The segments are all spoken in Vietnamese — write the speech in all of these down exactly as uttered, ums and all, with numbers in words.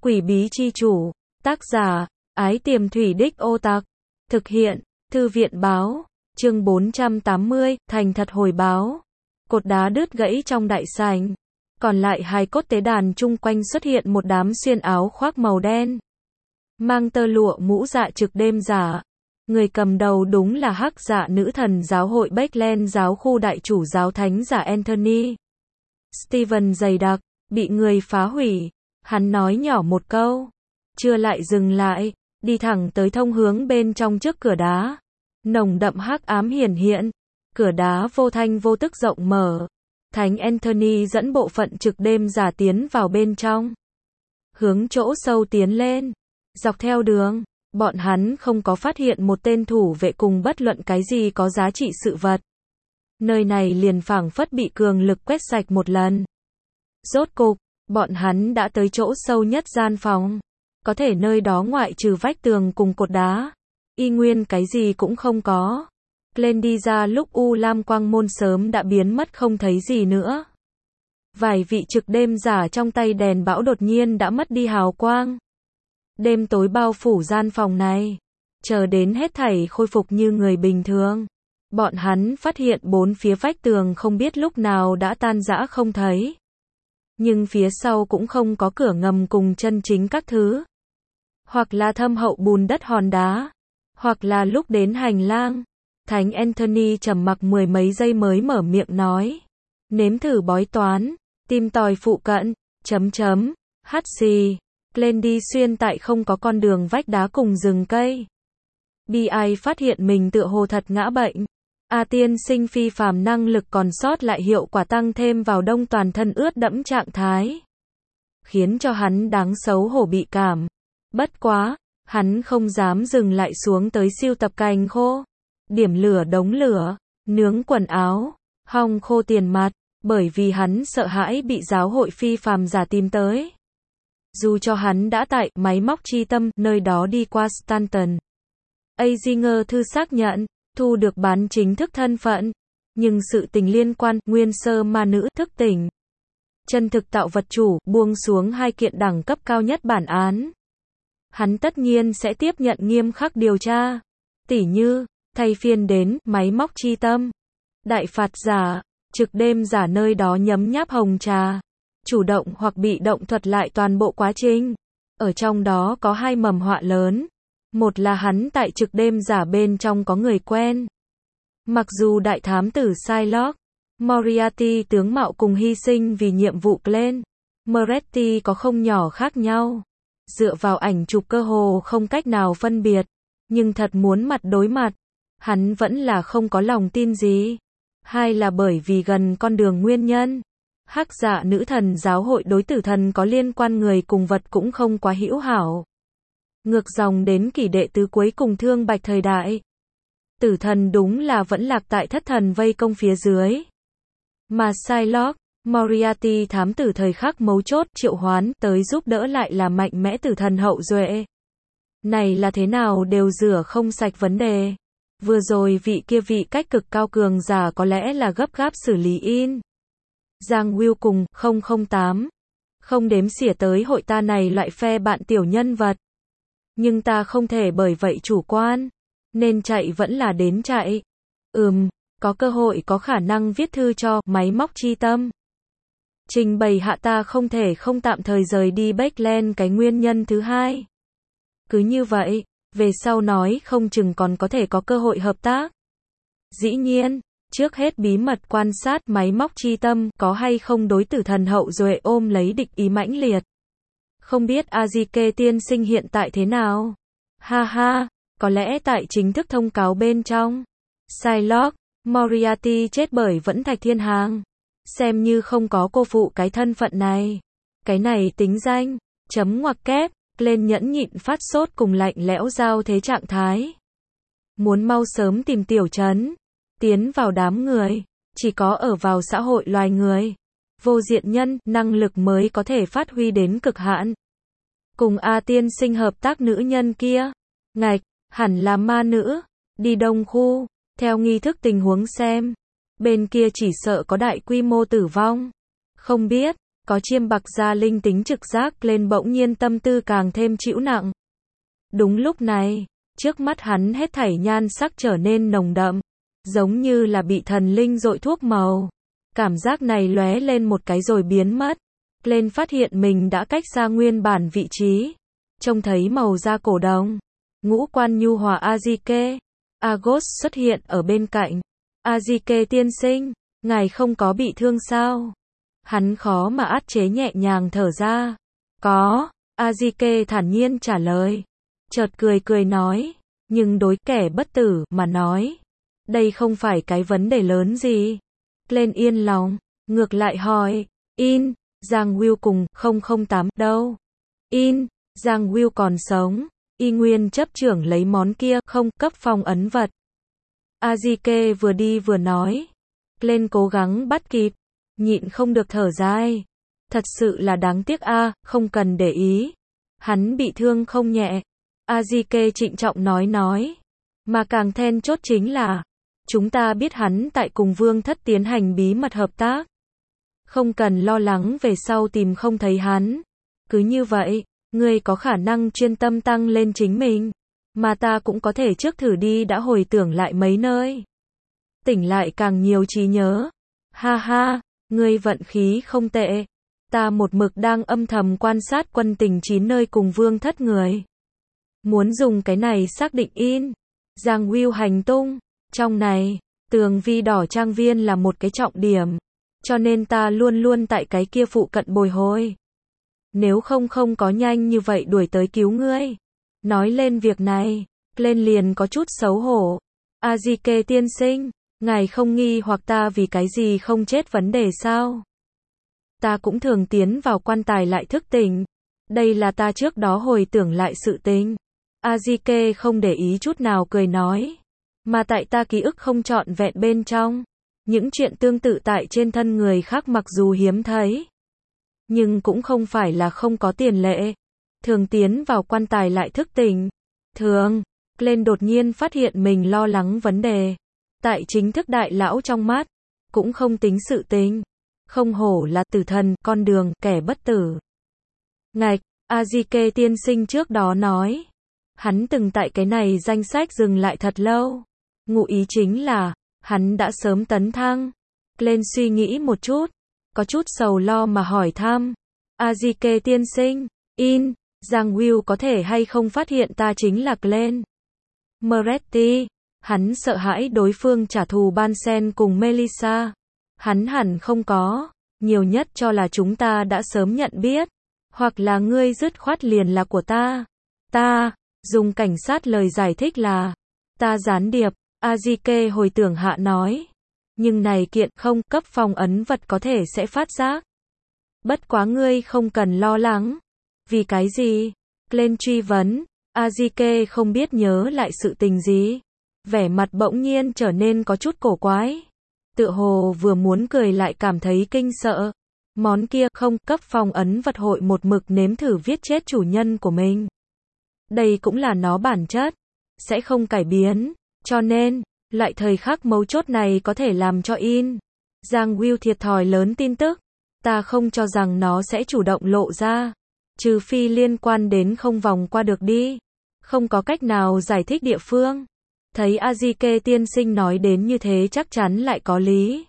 Quỷ bí chi chủ. Tác giả, Ái Tiềm Thủy Đích Ô Tặc. Thực hiện, Thư viện báo. Chương bốn trăm tám mươi, thành thật hồi báo. Cột đá đứt gãy trong đại sảnh. Còn lại hai cốt tế đàn chung quanh xuất hiện một đám xuyên áo khoác màu đen. Mang tơ lụa mũ dạ trực đêm giả. Người cầm đầu đúng là hắc dạ nữ thần giáo hội Beckland giáo khu đại chủ giáo thánh giả Anthony. Steven dày đặc, bị người phá hủy. Hắn nói nhỏ một câu. Chưa lại dừng lại, đi thẳng tới thông hướng bên trong trước cửa đá. Nồng đậm hắc ám hiển hiện. Cửa đá vô thanh vô tức rộng mở. Thánh Anthony dẫn bộ phận trực đêm giả tiến vào bên trong. Hướng chỗ sâu tiến lên. Dọc theo đường, bọn hắn không có phát hiện một tên thủ vệ cùng bất luận cái gì có giá trị sự vật. Nơi này liền phảng phất bị cường lực quét sạch một lần. Rốt cục, bọn hắn đã tới chỗ sâu nhất gian phòng. Có thể nơi đó ngoại trừ vách tường cùng cột đá, y nguyên cái gì cũng không có. Lên đi ra lúc U Lam quang môn sớm đã biến mất không thấy gì nữa. Vài vị trực đêm giả trong tay đèn bão đột nhiên đã mất đi hào quang. Đêm tối bao phủ gian phòng này. Chờ đến hết thảy khôi phục như người bình thường. Bọn hắn phát hiện bốn phía vách tường không biết lúc nào đã tan rã không thấy. Nhưng phía sau cũng không có cửa ngầm cùng chân chính các thứ. Hoặc là thâm hậu bùn đất hòn đá. Hoặc là lúc đến hành lang. Thánh Anthony trầm mặc mười mấy giây mới mở miệng nói. Nếm thử bói toán. Tìm tòi phụ cận. Chấm chấm. Hát xì. Lên đi xuyên tại không có con đường vách đá cùng rừng cây. Bi ai phát hiện mình tựa hồ thật ngã bệnh. A tiên sinh phi phàm năng lực còn sót lại hiệu quả tăng thêm vào đông toàn thân ướt đẫm trạng thái. Khiến cho hắn đáng xấu hổ bị cảm. Bất quá, hắn không dám dừng lại xuống tới siêu tập cành khô. Điểm lửa đống lửa, nướng quần áo, hong khô tiền mặt, bởi vì hắn sợ hãi bị giáo hội phi phàm giả tìm tới. Dù cho hắn đã tại máy móc chi tâm nơi đó đi qua Stanton. Azinger thư xác nhận, thu được bán chính thức thân phận. Nhưng sự tình liên quan, nguyên sơ ma nữ thức tỉnh. Chân thực tạo vật chủ, buông xuống hai kiện đẳng cấp cao nhất bản án. Hắn tất nhiên sẽ tiếp nhận nghiêm khắc điều tra. Tỉ như, thay phiên đến, máy móc chi tâm. Đại phạt giả, trực đêm giả nơi đó nhấm nháp hồng trà. Chủ động hoặc bị động thuật lại toàn bộ quá trình. Ở trong đó có hai mầm họa lớn. Một là hắn tại trực đêm giả bên trong có người quen. Mặc dù đại thám tử Psylocke, Moriarty tướng mạo cùng hy sinh vì nhiệm vụ Glenn Moretti có không nhỏ khác nhau. Dựa vào ảnh chụp cơ hồ không cách nào phân biệt. Nhưng thật muốn mặt đối mặt, hắn vẫn là không có lòng tin gì. Hai là bởi vì gần con đường nguyên nhân. Hắc dạ nữ thần giáo hội đối tử thần có liên quan người cùng vật cũng không quá hữu hảo. Ngược dòng đến kỷ đệ tứ cuối cùng thương bạch thời đại. Tử thần đúng là vẫn lạc tại thất thần vây công phía dưới. Mà Psylocke, Moriarty thám tử thời khắc mấu chốt triệu hoán tới giúp đỡ lại là mạnh mẽ tử thần hậu duệ. Này là thế nào đều rửa không sạch vấn đề. Vừa rồi vị kia vị cách cực cao cường giả có lẽ là gấp gáp xử lý in. Giang Will cùng không không tám. Không đếm xỉa tới hội ta này loại phe bạn tiểu nhân vật. Nhưng ta không thể bởi vậy chủ quan. Nên chạy vẫn là đến chạy. Ừm, có cơ hội có khả năng viết thư cho máy móc chi tâm. Trình bày hạ ta không thể không tạm thời rời đi Beckland cái nguyên nhân thứ hai. Cứ như vậy, về sau nói không chừng còn có thể có cơ hội hợp tác. Dĩ nhiên, trước hết bí mật quan sát máy móc chi tâm có hay không đối tử thần hậu duệ ôm lấy địch ý mãnh liệt. Không biết Azike tiên sinh hiện tại thế nào? Ha ha, có lẽ tại chính thức thông cáo bên trong. Psylocke, Moriarty chết bởi vẫn thạch thiên hàng. Xem như không có cô phụ cái thân phận này. Cái này tính danh, chấm ngoặc kép, lên nhẫn nhịn phát sốt cùng lạnh lẽo giao thế trạng thái. Muốn mau sớm tìm tiểu trấn. Tiến vào đám người. Chỉ có ở vào xã hội loài người. Vô diện nhân, năng lực mới có thể phát huy đến cực hạn. Cùng A tiên sinh hợp tác nữ nhân kia. Ngạch, hẳn là ma nữ. Đi đông khu. Theo nghi thức tình huống xem. Bên kia chỉ sợ có đại quy mô tử vong. Không biết, Có chiêm bạc gia linh tính trực giác lên bỗng nhiên tâm tư càng thêm chịu nặng. Đúng lúc này, trước mắt hắn hết thảy nhan sắc trở nên nồng đậm, giống như là bị thần linh dội thuốc màu. Cảm giác này lóe lên một cái rồi biến mất. Lên phát hiện mình đã cách xa nguyên bản vị trí. Trông thấy màu da cổ đồng. Ngũ quan nhu hòa Azike. Agos xuất hiện ở bên cạnh. Azike tiên sinh, ngài không có bị thương sao? Hắn khó mà át chế nhẹ nhàng thở ra. Có, Azike thản nhiên trả lời. Chợt cười cười nói, nhưng đối kẻ bất tử mà nói, đây không phải cái vấn đề lớn gì. Lên yên lòng, ngược lại hỏi, In, Giang Will cùng không không tám đâu? In, Giang Will còn sống, y nguyên chấp trưởng lấy món kia không cấp phong ấn vật. Azike vừa đi vừa nói. Lên cố gắng bắt kịp, nhịn không được thở dài. Thật sự là đáng tiếc a, à, không cần để ý. Hắn bị thương không nhẹ. Azike trịnh trọng nói nói. Mà càng then chốt chính là, chúng ta biết hắn tại cùng Vương Thất tiến hành bí mật hợp tác. Không cần lo lắng về sau tìm không thấy hắn. Cứ như vậy, ngươi có khả năng chuyên tâm tăng lên chính mình. Mà ta cũng có thể trước thử đi đã hồi tưởng lại mấy nơi. Tỉnh lại càng nhiều trí nhớ. Ha ha, ngươi vận khí không tệ. Ta một mực đang âm thầm quan sát quân tình chín nơi cùng Vương Thất người. Muốn dùng cái này xác định In, Giang Will hành tung. Trong này, tường vi đỏ trang viên là một cái trọng điểm. Cho nên ta luôn luôn tại cái kia phụ cận bồi hồi. Nếu không không có nhanh như vậy đuổi tới cứu ngươi. Nói lên việc này, lên liền có chút xấu hổ. Azike tiên sinh, ngài không nghi hoặc ta vì cái gì không chết vấn đề sao? Ta cũng thường tiến vào quan tài lại thức tỉnh. Đây là ta trước đó hồi tưởng lại sự tình. Azike không để ý chút nào cười nói. Mà tại ta ký ức không trọn vẹn bên trong. Những chuyện tương tự tại trên thân người khác mặc dù hiếm thấy. Nhưng cũng không phải là không có tiền lệ. Thường tiến vào quan tài lại thức tỉnh. Thường, lên đột nhiên phát hiện mình lo lắng vấn đề. Tại chính thức đại lão trong mắt, cũng không tính sự tình. Không hổ là tử thần, con đường, kẻ bất tử. Ngạch, Azike tiên sinh trước đó nói. Hắn từng tại cái này danh sách dừng lại thật lâu. Ngụ ý chính là, hắn đã sớm tấn thăng. Lên suy nghĩ một chút, có chút sầu lo mà hỏi thăm. Azike tiên sinh, In, Giang Will có thể hay không phát hiện ta chính là Glenn Moretti. Hắn sợ hãi đối phương trả thù Bansen cùng Melissa. Hắn hẳn không có, nhiều nhất cho là chúng ta đã sớm nhận biết. Hoặc là ngươi dứt khoát liền là của ta. Ta, dùng cảnh sát lời giải thích là, ta gián điệp. Azike hồi tưởng hạ nói. Nhưng này kiện không cấp phong ấn vật có thể sẽ phát giác. Bất quá ngươi không cần lo lắng. Vì cái gì? Glenn truy vấn. Azike không biết nhớ lại sự tình gì. Vẻ mặt bỗng nhiên trở nên có chút cổ quái. Tựa hồ vừa muốn cười lại cảm thấy kinh sợ. Món kia không cấp phong ấn vật hội một mực nếm thử viết chết chủ nhân của mình. Đây cũng là nó bản chất. Sẽ không cải biến. Cho nên, loại thời khắc mấu chốt này có thể làm cho In, Giang Will thiệt thòi lớn tin tức. Ta không cho rằng nó sẽ chủ động lộ ra. Trừ phi liên quan đến không vòng qua được đi. Không có cách nào giải thích địa phương. Thấy Azike tiên sinh nói đến như thế chắc chắn lại có lý.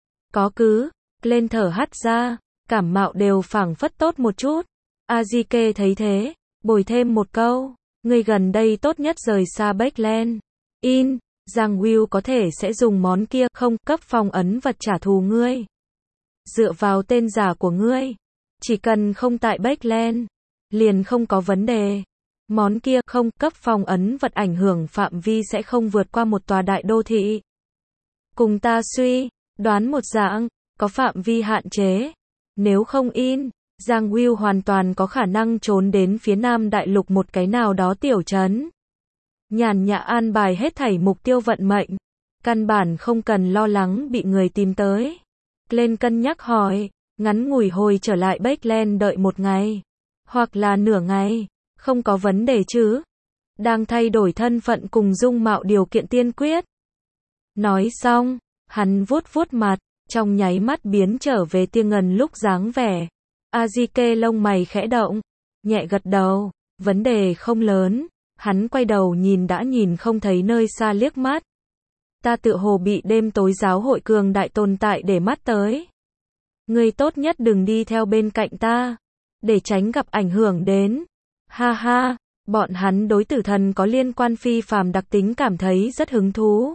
Có cứ, lên thở hắt ra, cảm mạo đều phảng phất tốt một chút. Azike thấy thế, bồi thêm một câu. Người gần đây tốt nhất rời xa Backland. In, Giang Will có thể sẽ dùng món kia không cấp phong ấn vật trả thù ngươi. Dựa vào tên giả của ngươi, chỉ cần không tại Backland, liền không có vấn đề. Món kia không cấp phong ấn vật ảnh hưởng phạm vi sẽ không vượt qua một tòa đại đô thị. Cùng ta suy, đoán một dạng, có phạm vi hạn chế. Nếu không In, Giang Will hoàn toàn có khả năng trốn đến phía nam đại lục một cái nào đó tiểu trấn. Nhàn nhã an bài hết thảy mục tiêu vận mệnh. Căn bản không cần lo lắng bị người tìm tới. Lên cân nhắc hỏi, ngắn ngủi hồi trở lại Backland đợi một ngày. Hoặc là nửa ngày, không có vấn đề chứ. Đang thay đổi thân phận cùng dung mạo điều kiện tiên quyết. Nói xong, hắn vuốt vuốt mặt, trong nháy mắt biến trở về tia ngần lúc dáng vẻ. Azike lông mày khẽ động, nhẹ gật đầu, vấn đề không lớn. Hắn quay đầu nhìn đã nhìn không thấy nơi xa liếc mắt. Ta tự hồ bị đêm tối giáo hội cường đại tồn tại để mắt tới. Ngươi tốt nhất đừng đi theo bên cạnh ta, để tránh gặp ảnh hưởng đến. Ha ha, bọn hắn đối tử thần có liên quan phi phàm đặc tính cảm thấy rất hứng thú.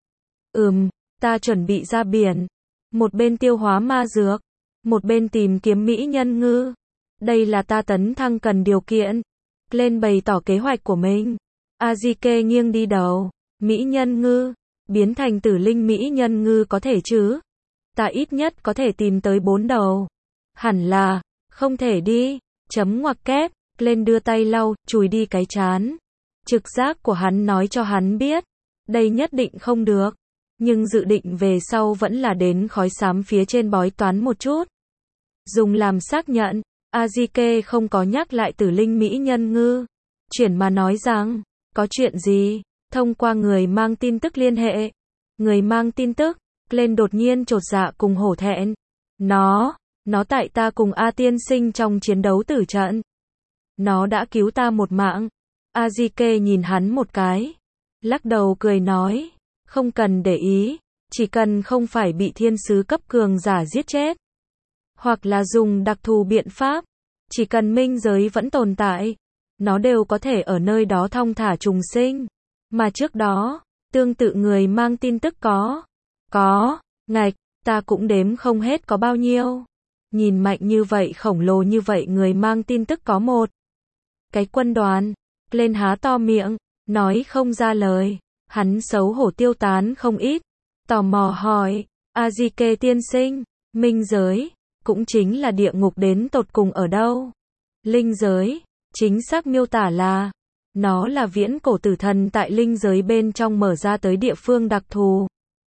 Ừm, ta chuẩn bị ra biển. Một bên tiêu hóa ma dược, một bên tìm kiếm mỹ nhân ngư. Đây là ta tấn thăng cần điều kiện. Lên bày tỏ kế hoạch của mình. Azike nghiêng đi đầu. Mỹ nhân ngư, biến thành tử linh mỹ nhân ngư có thể chứ? Ta ít nhất có thể tìm tới bốn đầu. Hẳn là, không thể đi. Chấm ngoặc kép, lên đưa tay lau, chùi đi cái chán. Trực giác của hắn nói cho hắn biết, đây nhất định không được. Nhưng dự định về sau vẫn là đến khói xám phía trên bói toán một chút. Dùng làm xác nhận, Azike không có nhắc lại tử linh mỹ nhân ngư. Chuyển mà nói rằng, có chuyện gì? Thông qua người mang tin tức liên hệ. Người mang tin tức, lên đột nhiên chột dạ cùng hổ thẹn. Nó, nó tại ta cùng A tiên sinh trong chiến đấu tử trận. Nó đã cứu ta một mạng. Azike nhìn hắn một cái. Lắc đầu cười nói, không cần để ý, chỉ cần không phải bị thiên sứ cấp cường giả giết chết. Hoặc là dùng đặc thù biện pháp, chỉ cần minh giới vẫn tồn tại, nó đều có thể ở nơi đó thong thả trùng sinh. Mà trước đó, tương tự người mang tin tức có. Có, ngạch, ta cũng đếm không hết có bao nhiêu. Nhìn mạnh như vậy khổng lồ như vậy người mang tin tức có một. Cái quân đoàn, lên há to miệng, nói không ra lời. Hắn xấu hổ tiêu tán không ít. Tò mò hỏi, Azike tiên sinh, minh giới, cũng chính là địa ngục đến tột cùng ở đâu? Linh giới, chính xác miêu tả là, nó là viễn cổ tử thần tại linh giới bên trong mở ra tới địa phương đặc thù.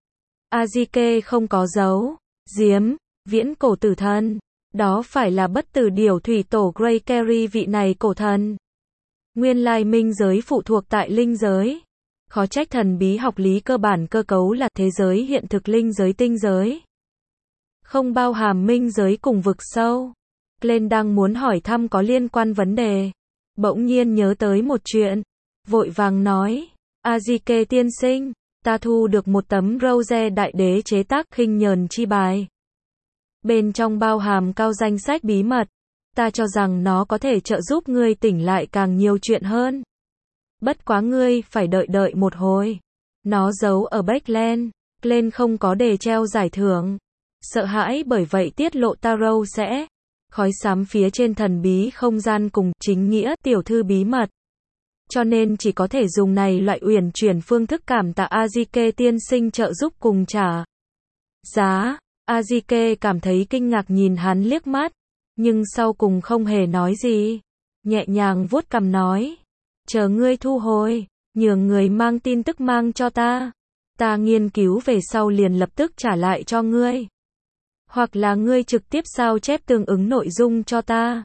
Azike không có giấu, giếm, viễn cổ tử thần, đó phải là bất tử điểu thủy tổ Grey Carry vị này cổ thần. Nguyên lai minh giới phụ thuộc tại linh giới. Khó trách thần bí học lý cơ bản cơ cấu là thế giới hiện thực linh giới tinh giới. Không bao hàm minh giới cùng vực sâu. Glenn đang muốn hỏi thăm có liên quan vấn đề. Bỗng nhiên nhớ tới một chuyện. Vội vàng nói, Azike tiên sinh, ta thu được một tấm rose đại đế chế tác khinh nhờn chi bài. Bên trong bao hàm cao danh sách bí mật. Ta cho rằng nó có thể trợ giúp ngươi tỉnh lại càng nhiều chuyện hơn. Bất quá ngươi phải đợi đợi một hồi. Nó giấu ở Backland, lên không có đề treo giải thưởng. Sợ hãi bởi vậy tiết lộ tarot sẽ khói xám phía trên thần bí không gian cùng chính nghĩa tiểu thư bí mật. Cho nên chỉ có thể dùng này loại uyển chuyển phương thức cảm tạ Azike tiên sinh trợ giúp cùng trả giá. Azike cảm thấy kinh ngạc nhìn hắn liếc mắt, nhưng sau cùng không hề nói gì. Nhẹ nhàng vuốt cằm nói, chờ ngươi thu hồi, nhường người mang tin tức mang cho ta. Ta nghiên cứu về sau liền lập tức trả lại cho ngươi. Hoặc là ngươi trực tiếp sao chép tương ứng nội dung cho ta.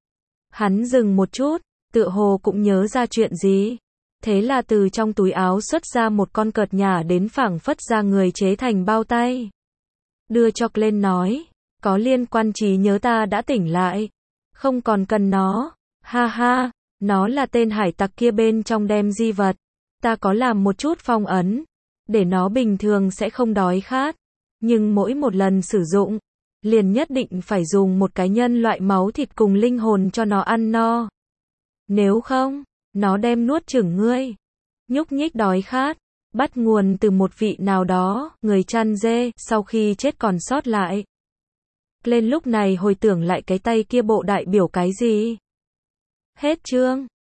Hắn dừng một chút, tựa hồ cũng nhớ ra chuyện gì. Thế là từ trong túi áo xuất ra một con cợt nhả đến phảng phất ra người chế thành bao tay. Đưa cho Glenn nói, có liên quan trí nhớ ta đã tỉnh lại. Không còn cần nó. Ha ha, nó là tên hải tặc kia bên trong đem di vật. Ta có làm một chút phong ấn, để nó bình thường sẽ không đói khát. Nhưng mỗi một lần sử dụng, liền nhất định phải dùng một cái nhân loại máu thịt cùng linh hồn cho nó ăn no. Nếu không, nó đem nuốt chửng ngươi. Nhúc nhích đói khát, bắt nguồn từ một vị nào đó, người chăn dê, sau khi chết còn sót lại. Lên lúc này hồi tưởng lại cái tay kia bộ đại biểu cái gì? Hết chương.